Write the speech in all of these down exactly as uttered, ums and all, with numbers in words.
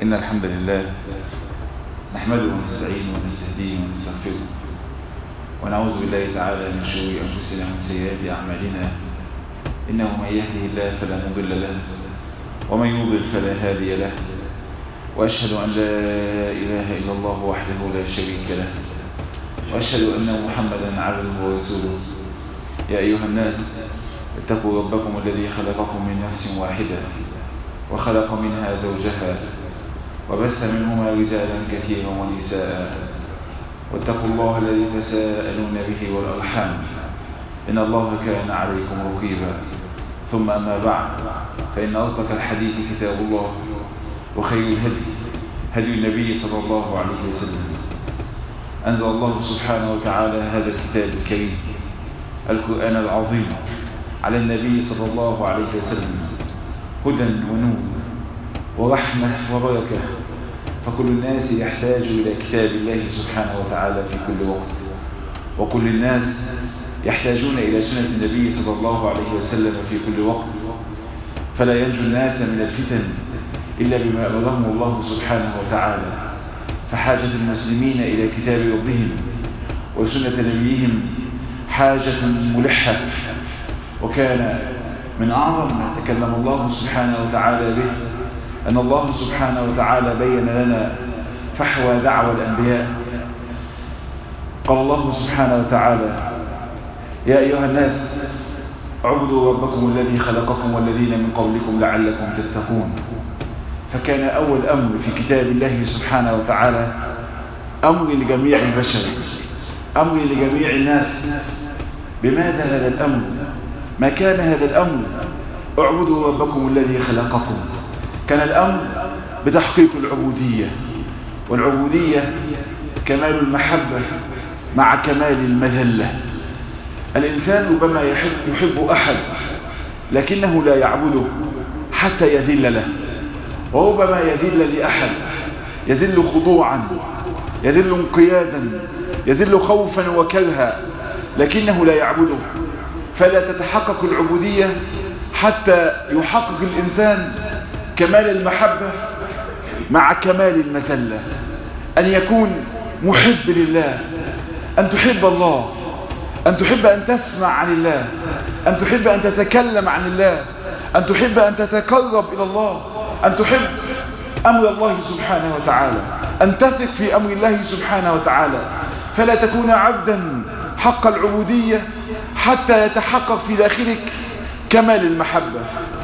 إن الحمد لله نحمده ونستعينه ونستهديه ونستغفره ونعوذ بالله تعالى من شرور أنفسنا ومن سيئات أعمالنا. إنه من يهده الله فلا مضل له ومن يضلل فلا هادي له، وأشهد أن لا إله إلا الله وحده لا شريك له، وأشهد أن محمدا عبده ورسوله. يا أيها الناس اتقوا ربكم الذي خلقكم من نفس واحدة وخلق منها زوجها وبث منهما رجالا كثيرا ونساء، واتقوا الله الذي تساءلون به والأرحام إن الله كان عليكم رقيبا. ثم أما بعد، فإن أصدق الحديث كتاب الله، وخير الهدي هدي النبي صلى الله عليه وسلم. أنزل الله سبحانه وتعالى هذا الكتاب الكريم القرآن العظيم على النبي صلى الله عليه وسلم هدى ونور ورحمة وبركة، فكل الناس يحتاج إلى كتاب الله سبحانه وتعالى في كل وقت، وكل الناس يحتاجون إلى سنة النبي صلى الله عليه وسلم في كل وقت، فلا ينجو الناس من الفتن إلا بما أمرهم الله سبحانه وتعالى. فحاجة المسلمين إلى كتاب ربهم وسنة نبيهم حاجة ملحة، وكان من أعظم ما تكلم الله سبحانه وتعالى به أن الله سبحانه وتعالى بين لنا فحوى دعوى الأنبياء. قال الله سبحانه وتعالى: يا أيها الناس اعبدوا ربكم الذي خلقكم والذين من قبلكم لعلكم تتقون. فكان أول أمر في كتاب الله سبحانه وتعالى أمر لجميع البشر، أمر لجميع الناس. بماذا هذا الأمر؟ ما كان هذا الأمر؟ اعبدوا ربكم الذي خلقكم. كان الأمر بتحقيق العبودية، والعبودية كمال المحبة مع كمال المذلة. الإنسان ربما يحب, يحب أحد لكنه لا يعبده حتى يذل له، وربما يذل لأحد، يذل خضوعا، يذل انقيادا، يذل خوفا وكرها، لكنه لا يعبده. فلا تتحقق العبودية حتى يحقق الإنسان كمال المحبة مع كمال المذلة. أن يكون محب لله، أن تحب الله، أن تحب أن تسمع عن الله، أن تحب أن تتكلم عن الله، أن تحب أن تتقرب إلى الله، أن تحب أمر الله سبحانه وتعالى، أن تثق في أمر الله سبحانه وتعالى. فلا تكون عبدا حق العبودية حتى يتحقق في داخلك كمال المحبة.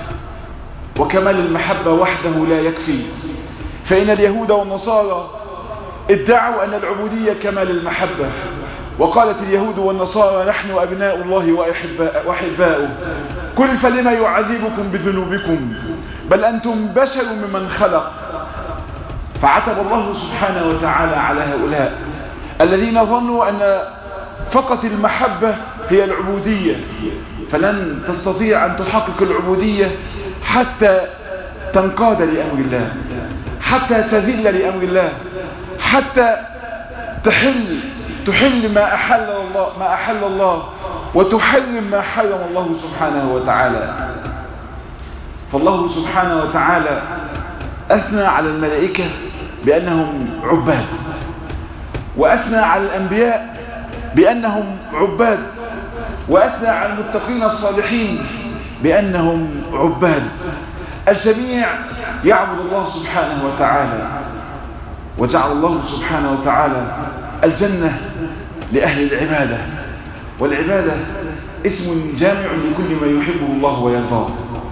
وكمال المحبة وحده لا يكفي، فإن اليهود والنصارى ادعوا أن العبودية كمال المحبة، وقالت اليهود والنصارى: نحن أبناء الله وأحباؤه. قل فلما يعذبكم بذنوبكم بل أنتم بشر ممن خلق. فعتب الله سبحانه وتعالى على هؤلاء الذين ظنوا أن فقط المحبة هي العبودية، فلن تستطيع أن تحقق العبودية حتى تنقاد لأمر الله، حتى تذل لأمر الله، حتى تحل تحل ما أحل الله ما أحل الله وتحرم ما حرم الله سبحانه وتعالى. فالله سبحانه وتعالى أثنى على الملائكة بأنهم عباد، وأثنى على الأنبياء بأنهم عباد، وأثنى على المتقين الصالحين بأنهم عباد. الجميع يعبد الله سبحانه وتعالى، وجعل الله سبحانه وتعالى الجنة لأهل العبادة. والعبادة اسم جامع لكل ما يحبه الله ويرضاه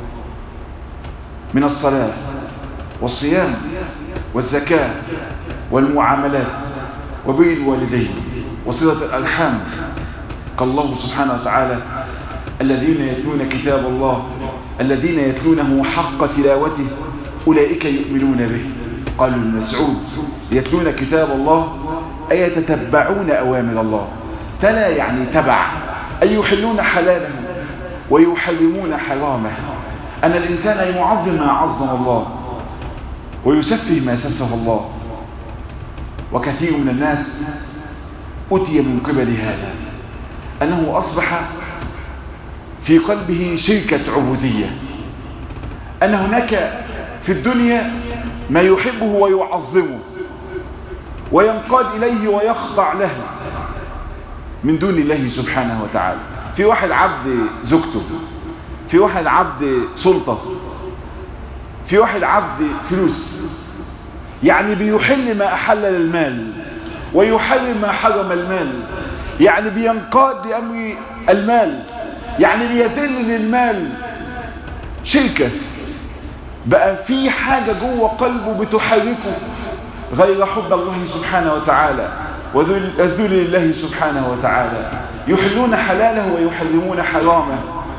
من الصلاة والصيام والزكاة والمعاملات وبر الوالدين وصلة الأرحام. قال الله سبحانه وتعالى: الذين يتلون كتاب الله الذين يتلونه حق تلاوته أولئك يؤمنون به. قال ابن مسعود: يتلون كتاب الله أي يتتبعون أوامر الله. تلا يعني تبع، أي يحلون حلاله ويحرمون حرامه. أن الإنسان يعظم ما عظم الله ويسفه ما سفه الله. وكثير من الناس أتي من قبل هذا، أنه أصبح في قلبه شركة عبودية، أن هناك في الدنيا ما يحبه ويعظمه وينقاد إليه ويخضع له من دون الله سبحانه وتعالى. في واحد عبد زوجته، في واحد عبد سلطة، في واحد عبد فلوس، يعني بيحل ما أحل المال ويحرم ما حرم المال، يعني بينقاد لأمر المال، يعني بيذل للمال. شركة بقى في حاجة جوه قلبه بتحركه غير حب الله سبحانه وتعالى والذل لله سبحانه وتعالى. يحلون حلاله ويحرمون حرامه.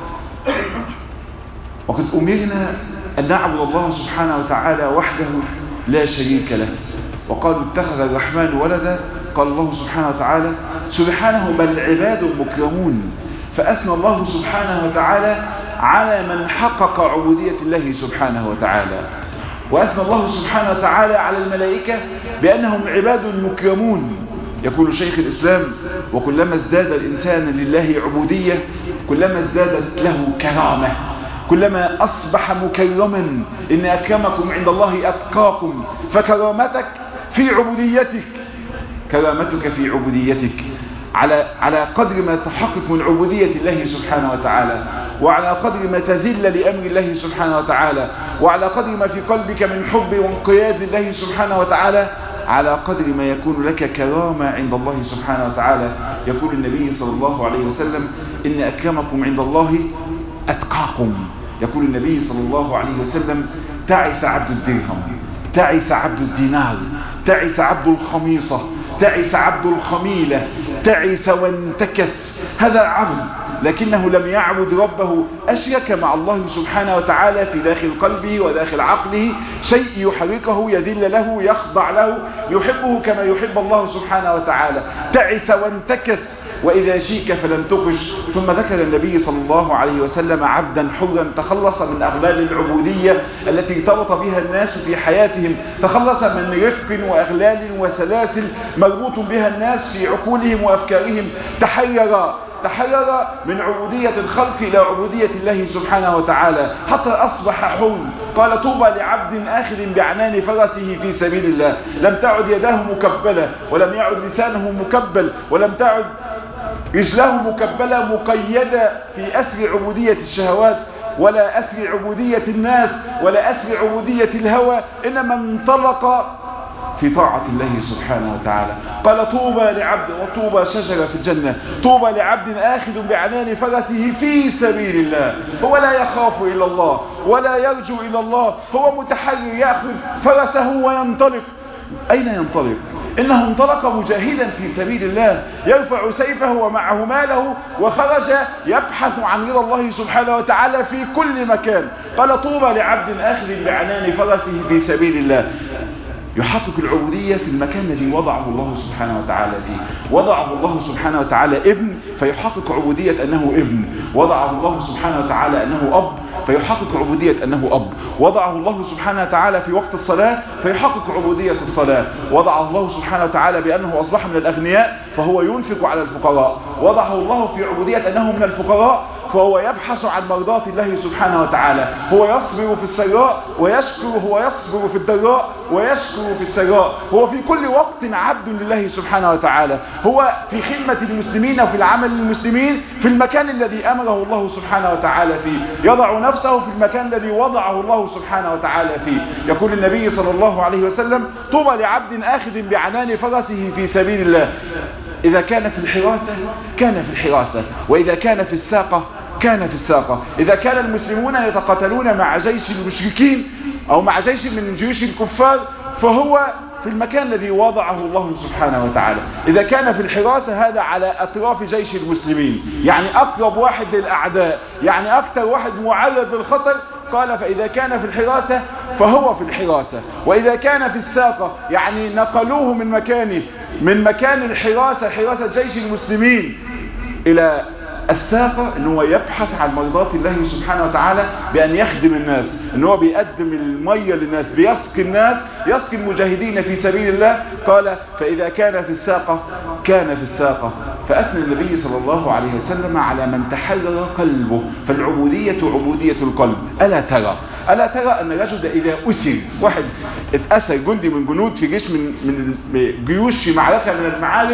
وقد أمرنا أن نعبد الله سبحانه وتعالى وحده لا شريك له. وقالوا اتخذ الرحمن ولدا، قال الله سبحانه وتعالى سبحانه بل عباد مكرمون. فأثنى الله سبحانه وتعالى على من حقق عبودية الله سبحانه وتعالى، وأثنى الله سبحانه وتعالى على الملائكة بأنهم عباد مكرمون. يقول شيخ الإسلام وكلما ازداد الإنسان لله عبودية كلما ازدادت له كرامة، كلما أصبح مكرما. إن أكرمكم عند الله أتقاكم. فكرامتك في عبوديتك، كرامتك في عبوديتك على على قدر ما تحقق من عبودية الله سبحانه وتعالى، وعلى قدر ما تذل لأمر الله سبحانه وتعالى، وعلى قدر ما في قلبك من حب وانقياد لله سبحانه وتعالى، على قدر ما يكون لك كرامة عند الله سبحانه وتعالى. يقول النبي صلى الله عليه وسلم إن أكرمكم عند الله أتقاكم. يقول النبي صلى الله عليه وسلم تعس عبد الدرهم، تعس عبد الدينار، تعس عبد الخميصة، تعس عبد الخميلة، تعس وانتكس. هذا عبد لكنه لم يعبد ربه، أشرك مع الله سبحانه وتعالى في داخل قلبه وداخل عقله شيء يحركه، يذل له، يخضع له، يحبه كما يحب الله سبحانه وتعالى. تعس وانتكس وإذا شيك فلم تقش. ثم ذكر النبي صلى الله عليه وسلم عبدا حرا تخلص من أغلال العبودية التي ارتبط بها الناس في حياتهم، تخلص من رفق وأغلال وسلاسل مربوط بها الناس في عقولهم وأفكارهم، تحرر تحرر من عبودية الخلق إلى عبودية الله سبحانه وتعالى حتى أصبح حر. قال طوبى لعبد آخذ بعنان فرسه في سبيل الله، لم تعد يداه مكبلة، ولم يعد لسانه مكبل، ولم تعد رجله مكبلة مقيدة في أسر عبودية الشهوات، ولا أسر عبودية الناس، ولا أسر عبودية الهوى، إنما انطلق في طاعة الله سبحانه وتعالى. قال طوبى لعبد، وطوبى شجرة في الجنة، طوبى لعبد آخذ بعنان فرسه في سبيل الله. هو لا يخاف إلا الله ولا يرجو إلى الله، هو متحرر يأخذ فرسه وينطلق. أين ينطلق؟ إنه انطلق مجاهدا في سبيل الله، يرفع سيفه ومعه ماله، وخرج يبحث عن رضا الله سبحانه وتعالى في كل مكان. قال طوبى لعبد آخذ بعنان فرسه في سبيل الله. يحقق العبودية في المكان الذي وضعه الله سبحانه وتعالى فيه. وضعه الله سبحانه وتعالى ابن فيحقق عبودية أنه ابن، وضعه الله سبحانه وتعالى أنه أب فيحقق عبودية أنه أب، وضعه الله سبحانه وتعالى في وقت الصلاة فيحقق عبودية الصلاة، وضعه الله سبحانه وتعالى بأنه أصبح من الأغنياء فهو ينفق على الفقراء، وضعه الله في عبودية أنه من الفقراء فهو يبحث عن مرضاة الله سبحانه وتعالى. هو يصبر في السراء ويشكر، هو يصبر في الضراء ويشكر في السراء. هو في كل وقت عبد لله سبحانه وتعالى. هو في خدمة المسلمين وفي العمل للمسلمين في المكان الذي أمره الله سبحانه وتعالى فيه، يضع نفسه في المكان الذي وضعه الله سبحانه وتعالى فيه. يقول النبي صلى الله عليه وسلم طوبى لعبد آخذ بعنان فرسه في سبيل الله. إذا كان في الحراسة كان في الحراسة، وإذا كان في الساقة كان في الساقة. إذا كان المسلمون يتقاتلون مع جيش المشركين أو مع جيش من جيوش الكفار فهو في المكان الذي وضعه الله سبحانه وتعالى. إذا كان في الحراسة هذا على أطراف جيش المسلمين، يعني أقرب واحد للأعداء، يعني أكثر واحد معرض للخطر. قال فإذا كان في الحراسة فهو في الحراسة. وإذا كان في الساقة يعني نقلوه من مكانه، من مكان الحراسة، حراسة جيش المسلمين، إلى الساقة، ان هو يبحث عن مرضات الله سبحانه وتعالى بأن يخدم الناس، ان هو بيقدم المية للناس، بيسقي الناس، يسقي المجاهدين في سبيل الله. قال فإذا كان في الساقة كان في الساقة، فأثنى النبي صلى الله عليه وسلم على من تحرر قلبه، فالعبودية عبودية القلب. ألا ترى ألا ترى أن الرجل إذا أسر، واحد اتأسر جندي من جنود في جيش من من جيوش في معركة من المعارك،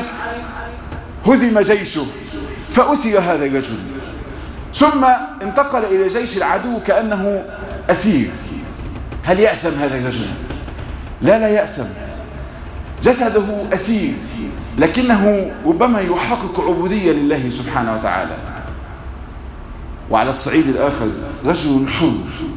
هزم جيشه فأسر هذا الرجل، ثم انتقل إلى جيش العدو كأنه أسير، هل يأثم هذا الرجل؟ لا لا يأثم، جسده أسير، لكنه ربما يحقق عبودية لله سبحانه وتعالى. وعلى الصعيد الآخر رجل حر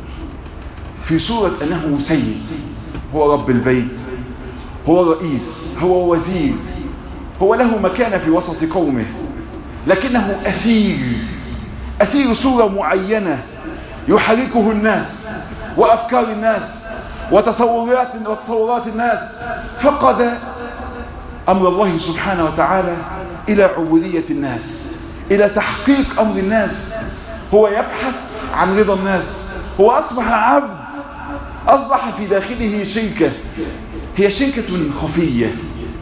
في صورة أنه سيد، هو رب البيت، هو رئيس، هو وزير، هو له مكانة في وسط قومه، لكنه أسير، أسير صورة معينة يحركه الناس وأفكار الناس وتصورات وتصورات الناس، فقد أمر الله سبحانه وتعالى إلى عبودية الناس، إلى تحقيق أمر الناس. هو يبحث عن رضا الناس، هو أصبح عبد، أصبح في داخله شركة، هي شركة خفية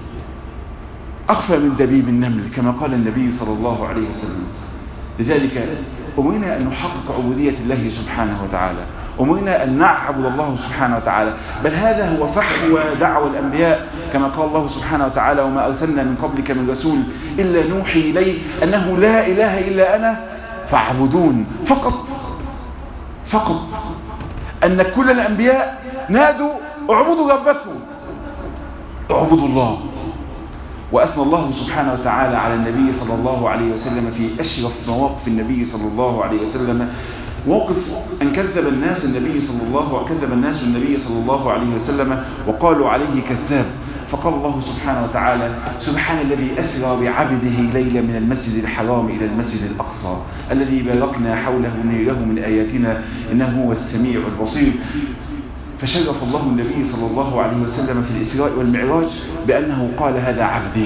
أخفى من دبيب النمل كما قال النبي صلى الله عليه وسلم. لذلك أمرنا أن نحقق عبودية الله سبحانه وتعالى، أمرنا أن نعبد الله سبحانه وتعالى، بل هذا هو فحوى دعوة الأنبياء كما قال الله سبحانه وتعالى: وما أرسلنا من قبلك من رسول إلا نوحي إليه أنه لا إله إلا أنا فاعبدون. فقط فقط أن كل الأنبياء نادوا: اعبدوا ربكم، اعبدوا الله. وأثنى الله سبحانه وتعالى على النبي صلى الله عليه وسلم في أشرف مواقف النبي صلى الله عليه وسلم، موقف أن كذب الناس النبي صلى الله كذب الناس النبي صلى الله عليه وسلم وقالوا عليه كذاب، فقال الله سبحانه وتعالى: سبحان الذي أسرى بعبده ليلا من المسجد الحرام إلى المسجد الأقصى الذي باركنا حوله نيره من آياتنا إنه هو السميع البصير. فشرف الله النبي صلى الله عليه وسلم في الإسراء والمعراج بأنه قال: هذا عبدي.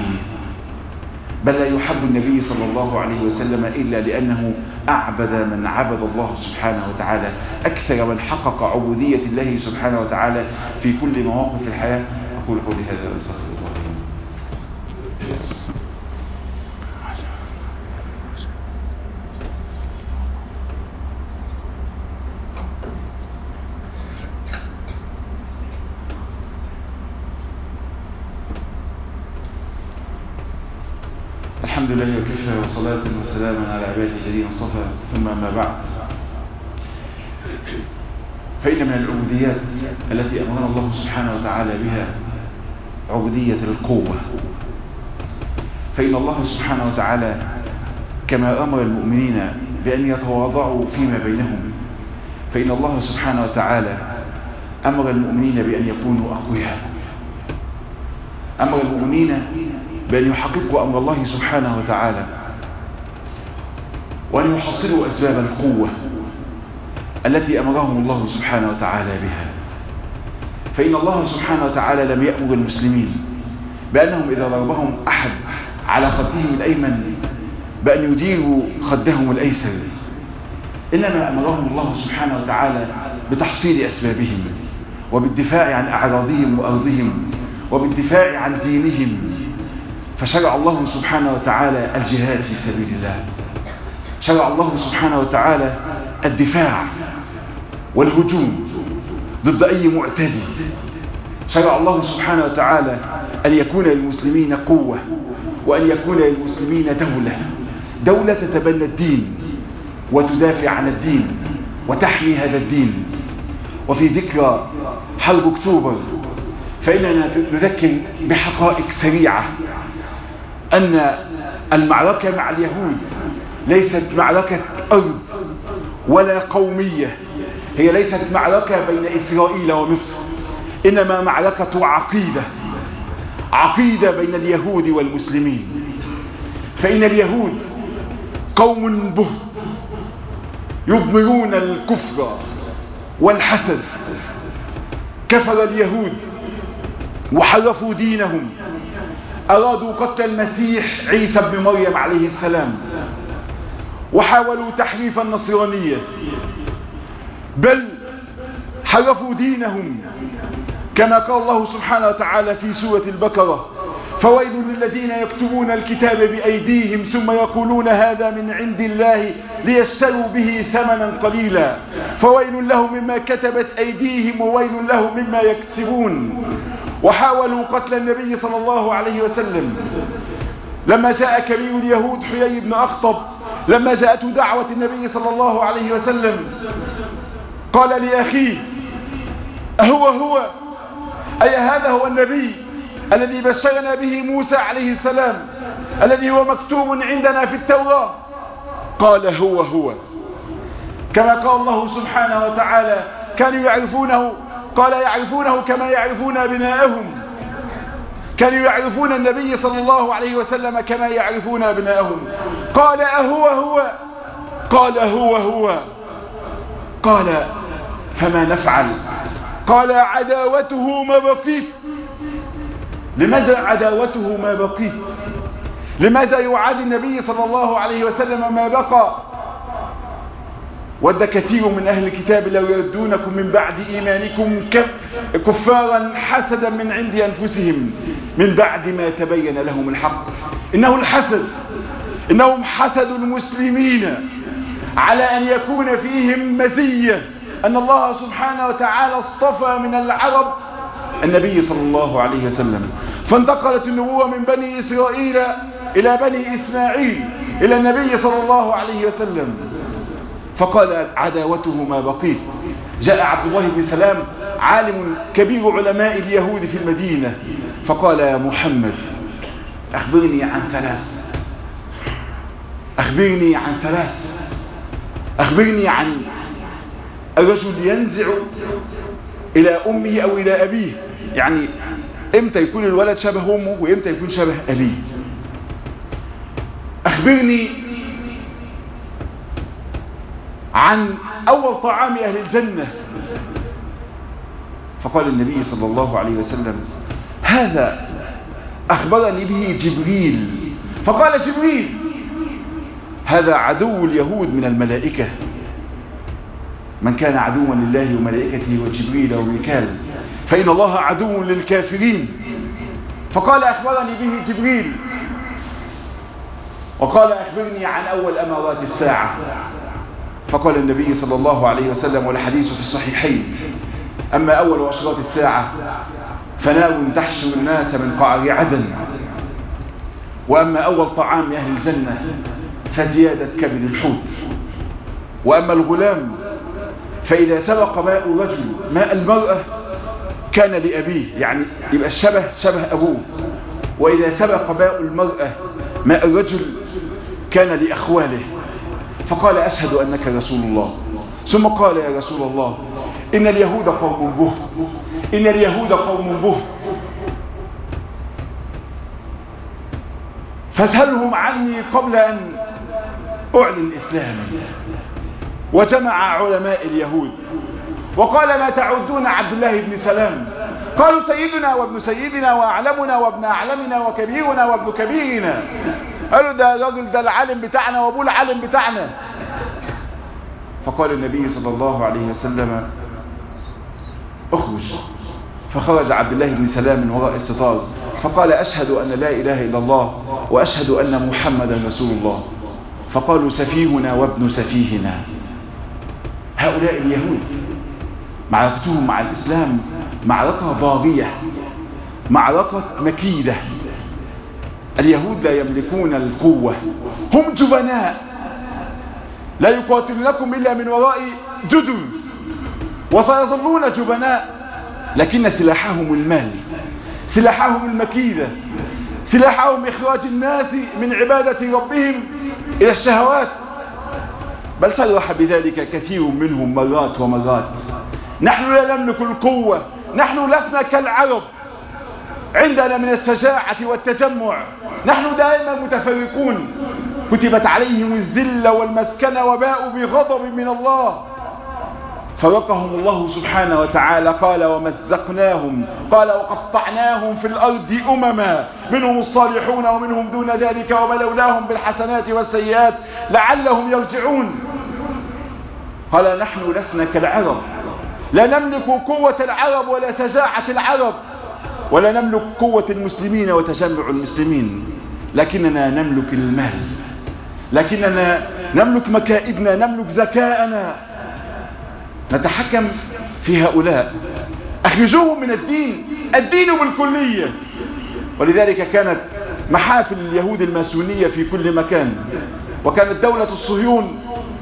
بل لا يحب النبي صلى الله عليه وسلم إلا لأنه أعبد من عبد الله سبحانه وتعالى، أكثر من حقق عبودية الله سبحانه وتعالى في كل مواقف الحياة. أقول قولي هذا وأستغفر الله. الحمد لله وكفى، وصلاة وسلاما على عباده الذين اصطفى، ثم ما بعد، فإن من العبوديات التي أمرنا الله سبحانه وتعالى بها عبودية القوة. فإن الله سبحانه وتعالى كما أمر المؤمنين بأن يتواضعوا فيما بينهم، فإن الله سبحانه وتعالى أمر المؤمنين بأن يكونوا أقوياء، أمر المؤمنين بأن يحققوا أمر الله سبحانه وتعالى وأن يحصلوا أسباب القوة التي أمرهم الله سبحانه وتعالى بها. فإن الله سبحانه وتعالى لم يأمر المسلمين بأنهم إذا ضربهم أحد على خدهم الأيمن بأن يديروا خدهم الأيسر، إنما أمرهم الله سبحانه وتعالى بتحصيل أسبابهم وبالدفاع عن أعراضهم وأرضهم وبالدفاع عن دينهم. فشرع الله سبحانه وتعالى الجهاد في سبيل الله، شرع الله سبحانه وتعالى الدفاع والهجوم ضد أي معتدي، شرع الله سبحانه وتعالى أن يكون للمسلمين قوة وأن يكون للمسلمين دولة، دولة تتبنى الدين وتدافع عن الدين وتحمي هذا الدين. وفي ذكرى حرب أكتوبر فإننا نذكر بحقائق سريعة أن المعركة مع اليهود ليست معركة أرض ولا قومية، هي ليست معركة بين إسرائيل ومصر، إنما معركة عقيدة، عقيدة بين اليهود والمسلمين. فإن اليهود قوم بهت يضمرون الكفر والحسد، كفر اليهود وحرفوا دينهم، أرادوا قتل المسيح عيسى بن مريم عليه السلام، وحاولوا تحريف النصرانية، بل حرفوا دينهم كما قال الله سبحانه وتعالى في سورة البقرة: فويل للذين يكتبون الكتاب بأيديهم ثم يقولون هذا من عند الله ليشتروا به ثمنا قليلا فويل لهم مما كتبت أيديهم وويل لهم مما يكسبون. وحاولوا قتل النبي صلى الله عليه وسلم لما جاء كبير اليهود حيي بن أخطب، لما جاءته دعوة النبي صلى الله عليه وسلم قال لأخيه أهو هو أي هذا هو النبي الذي بشرنا به موسى عليه السلام الذي هو مكتوب عندنا في التوراة؟ قال هو هو، كما قال الله سبحانه وتعالى كانوا يعرفونه، قال يعرفونه كما يعرفون أبناءهم، كانوا يعرفون النبي صلى الله عليه وسلم كما يعرفون أبناءهم. قال أهو هو؟ قال هو هو. قال فما نفعل؟ قال عداوته ما بقيت. لماذا عداوته ما بقيت؟ لماذا يعادي النبي صلى الله عليه وسلم ما بقى؟ ود كثير من أهل الكتاب لو يردونكم من بعد إيمانكم كفارا حسدا من عند أنفسهم من بعد ما تبين لهم الحق. إنه الحسد، إنهم حسدوا المسلمين على أن يكون فيهم مزية، أن الله سبحانه وتعالى اصطفى من العرب النبي صلى الله عليه وسلم، فانتقلت النبوة من بني إسرائيل إلى بني إسماعيل إلى النبي صلى الله عليه وسلم، فقال عداوته ما بقيت. جاء عبد الله بن سلام عالم كبير علماء اليهود في المدينة فقال يا محمد أخبرني عن ثلاث، أخبرني عن ثلاث أخبرني عن الرجل ينزع إلى أمه أو إلى أبيه، يعني إمتى يكون الولد شبه أمه وإمتى يكون شبه أبيه. أخبرني عن أول طعام أهل الجنة. فقال النبي صلى الله عليه وسلم هذا أخبرني به جبريل. فقال جبريل هذا عدو اليهود من الملائكة، من كان عدوا لله وملائكته وجبريل وميكال فإن الله عدو للكافرين. فقال أخبرني به جبريل. وقال أخبرني عن أول أمارات الساعة. فقال النبي صلى الله عليه وسلم والحديث في الصحيحين أما أول أشراط الساعة فنار تحشر الناس من قعر عدن، وأما أول طعام أهل الجنة فزيادة كبد الحوت، وأما الغلام فإذا سبق ماء الرجل ماء المرأة كان لأبيه، يعني يبقى الشبه شبه أبوه، وإذا سبق ماء المرأة ماء الرجل كان لأخواله. فقال أشهد أنك رسول الله. ثم قال يا رسول الله إن اليهود قوم بهت، إن اليهود قوم بهت فاسألهم عني قبل أن أعلن الإسلام. وجمع علماء اليهود وقال ما تعدون عبد الله بن سلام؟ قالوا سيدنا وابن سيدنا وأعلمنا وابن أعلمنا وكبيرنا وابن كبيرنا. قالوا ده الراجل ده العالم بتاعنا وابوه العالم بتاعنا. فقال النبي صلى الله عليه وسلم اخرج. فخرج عبد الله بن سلام من وراء الستار فقال أشهد أن لا إله إلا الله وأشهد أن محمدا رسول الله. فقالوا سفيهنا وابن سفيهنا. هؤلاء اليهود معركتهم مع الإسلام معركة ضارية، معركة مكيدة. اليهود لا يملكون القوة، هم جبناء لا يقاتلونكم إلا من وراء جدر، وسيظلون جبناء، لكن سلاحهم المال، سلاحهم المكيدة، سلاحهم إخراج الناس من عبادة ربهم إلى الشهوات. بل صرح بذلك كثير منهم مرات ومرات. نحن لا نملك القوة، نحن لسنا كالعرب، عندنا من الشجاعة والتجمع، نحن دائما متفرقون. كتبت عليهم الذلة والمسكنة وباءوا بغضب من الله فرقهم الله سبحانه وتعالى. قال ومزقناهم، قال وقطعناهم في الأرض أمما منهم الصالحون ومنهم دون ذلك وبلوناهم بالحسنات والسيئات لعلهم يرجعون. قال نحن لسنا كالعرب، لا نملك قوة العرب ولا شجاعة العرب، ولا نملك قوة المسلمين وتجمع المسلمين، لكننا نملك المال، لكننا نملك مكائدنا، نملك ذكاءنا، نتحكم في هؤلاء. أخرجوهم من الدين، الدين بالكلية. ولذلك كانت محافل اليهود الماسونية في كل مكان، وكانت دولة الصهيون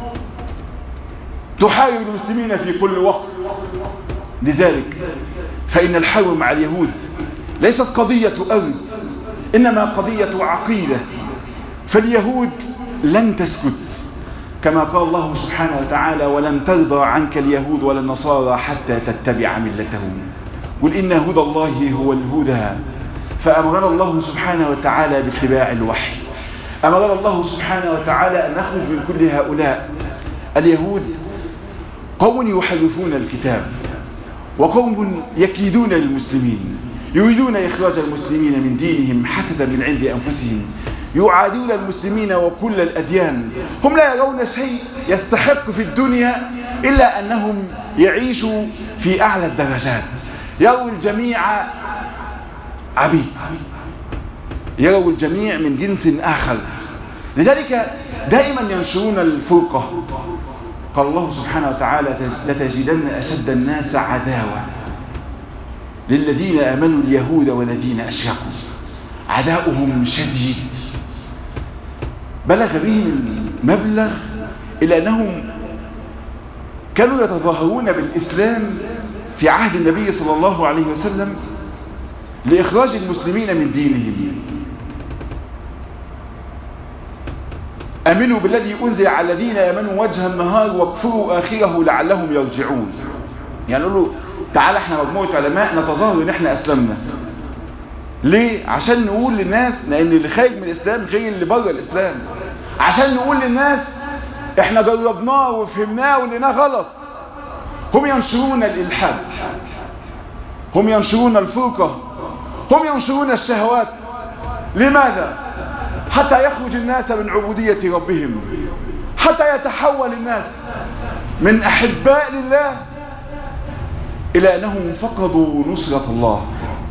تحارب المسلمين في كل وقت. لذلك فإن الحرب مع اليهود ليست قضية أرض، إنما قضية عقيدة. فاليهود لن تسكت، كما قال الله سبحانه وتعالى: ولن ترضى عنك اليهود ولا النصارى حتى تتبع ملتهم. قل إن هدى الله هو الهدى. فأمرنا الله سبحانه وتعالى باتباع الوحي، أمرنا الله سبحانه وتعالى أن نخرج من كل هؤلاء. اليهود قوم يحرفون الكتاب، وقوم يكيدون للمسلمين، يريدون إخراج المسلمين من دينهم حسدا من عند أنفسهم، يعادون المسلمين وكل الأديان. هم لا يرون شيء يستحق في الدنيا إلا أنهم يعيشوا في أعلى الدرجات، يروا الجميع عبيد، يروا الجميع من جنس آخر. لذلك دائما ينشرون الفرقة. قال الله سبحانه وتعالى: لتجدن أشد الناس عداوة للذين آمنوا اليهود والذين أشركوا، عداؤهم شديد. بلغ بهم المبلغ إلى أنهم كانوا يتظاهرون بالإسلام في عهد النبي صلى الله عليه وسلم لإخراج المسلمين من دينهم. آمنوا بالذي أنزل على الذين آمنوا وجه النهار واكفروا آخره لعلهم يرجعون. يعني يقولوا: تعال احنا مجموعة علماء نتظاهر ان احنا أسلمنا. ليه؟ عشان نقول للناس لأن اللي خارج من الإسلام غير اللي بره الإسلام، عشان نقول للناس احنا جربناه وفهمناه ولقيناه غلط. هم ينشرون الإلحاد، هم ينشرون الفرقة، هم ينشرون الشهوات. لماذا؟ حتى يخرج الناس من عبودية ربهم، حتى يتحول الناس من أحباء لله إلى أنهم فقدوا نصرة الله.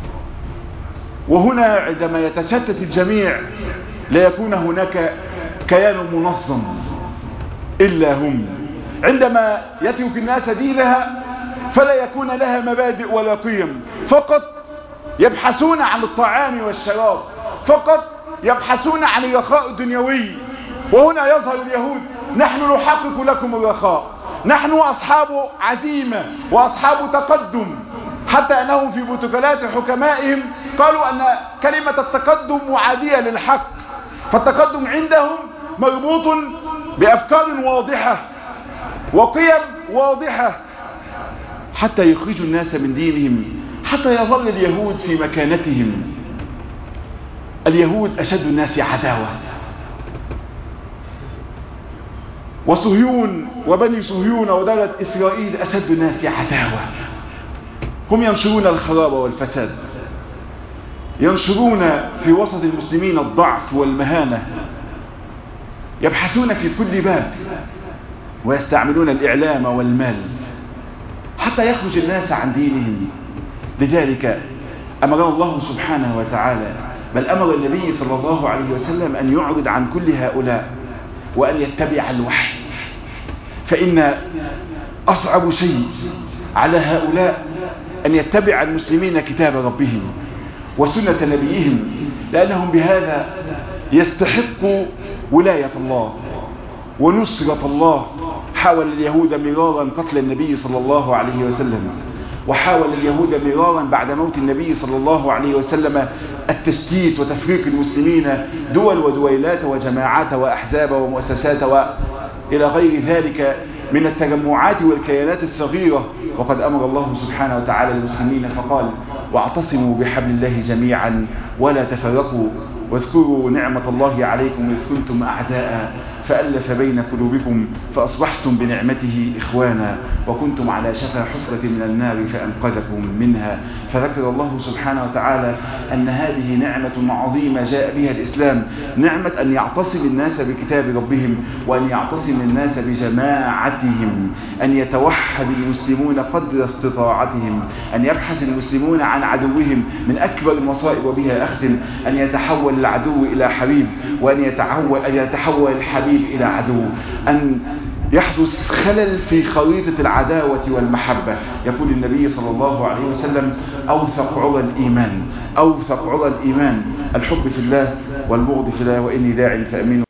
وهنا عندما يتشتت الجميع لا يكون هناك كيان منظم إلا هم. عندما يترك الناس دينها فلا يكون لها مبادئ ولا قيم، فقط يبحثون عن الطعام والشراب، فقط يبحثون عن الرخاء الدنيوي. وهنا يظهر اليهود: نحن نحقق لكم الرخاء، نحن أصحاب عزيمة وأصحاب تقدم، حتى أنهم في بروتوكولات حكمائهم قالوا أن كلمة التقدم معادية للحق. فالتقدم عندهم مربوط بأفكار واضحة وقيم واضحة حتى يخرجوا الناس من دينهم، حتى يظل اليهود في مكانتهم. اليهود أشد الناس عداوة، وصهيون وبني صهيون ودولة إسرائيل أشد الناس عداوة. هم ينشرون الخراب والفساد، ينشرون في وسط المسلمين الضعف والمهانة، يبحثون في كل باب ويستعملون الإعلام والمال حتى يخرج الناس عن دينهم. لذلك أمر الله سبحانه وتعالى، بل أمر النبي صلى الله عليه وسلم أن يعرض عن كل هؤلاء وأن يتبع الوحي. فإن أصعب شيء على هؤلاء أن يتبع المسلمين كتاب ربهم وسنة نبيهم، لأنهم بهذا يستحقوا ولاية الله ونصرة الله. حاول اليهود مرارا قتل النبي صلى الله عليه وسلم، وحاول اليهود مرارا بعد موت النبي صلى الله عليه وسلم التشتيت وتفريق المسلمين دول ودويلات وجماعات وأحزاب ومؤسسات وإلى غير ذلك من التجمعات والكيانات الصغيرة. وقد أمر الله سبحانه وتعالى المسلمين فقال: واعتصموا بحبل الله جميعا ولا تفرقوا واذكروا نعمة الله عليكم إذ كنتم أعداء فألف بين قلوبكم فأصبحتم بنعمته إخوانا وكنتم على شفا حفرة من النار فأنقذكم منها. فذكر الله سبحانه وتعالى أن هذه نعمة عظيمة جاء بها الإسلام، نعمة أن يعتصم الناس بكتاب ربهم وأن يعتصم الناس بجماعتهم، أن يتوحد المسلمون قدر استطاعتهم، أن يبحث المسلمون عن عدوهم. من أكبر المصائب وبها أختم أن يتحول العدو إلى حبيب، وأن يتحول, أن يتحول الحبيب إلى عدو، أن يحدث خلل في خريطة العداوة والمحبة. يقول النبي صلى الله عليه وسلم أوثق عرى الإيمان أوثق عرى الإيمان الحب في الله والبغض في الله، وإني داع فأمين.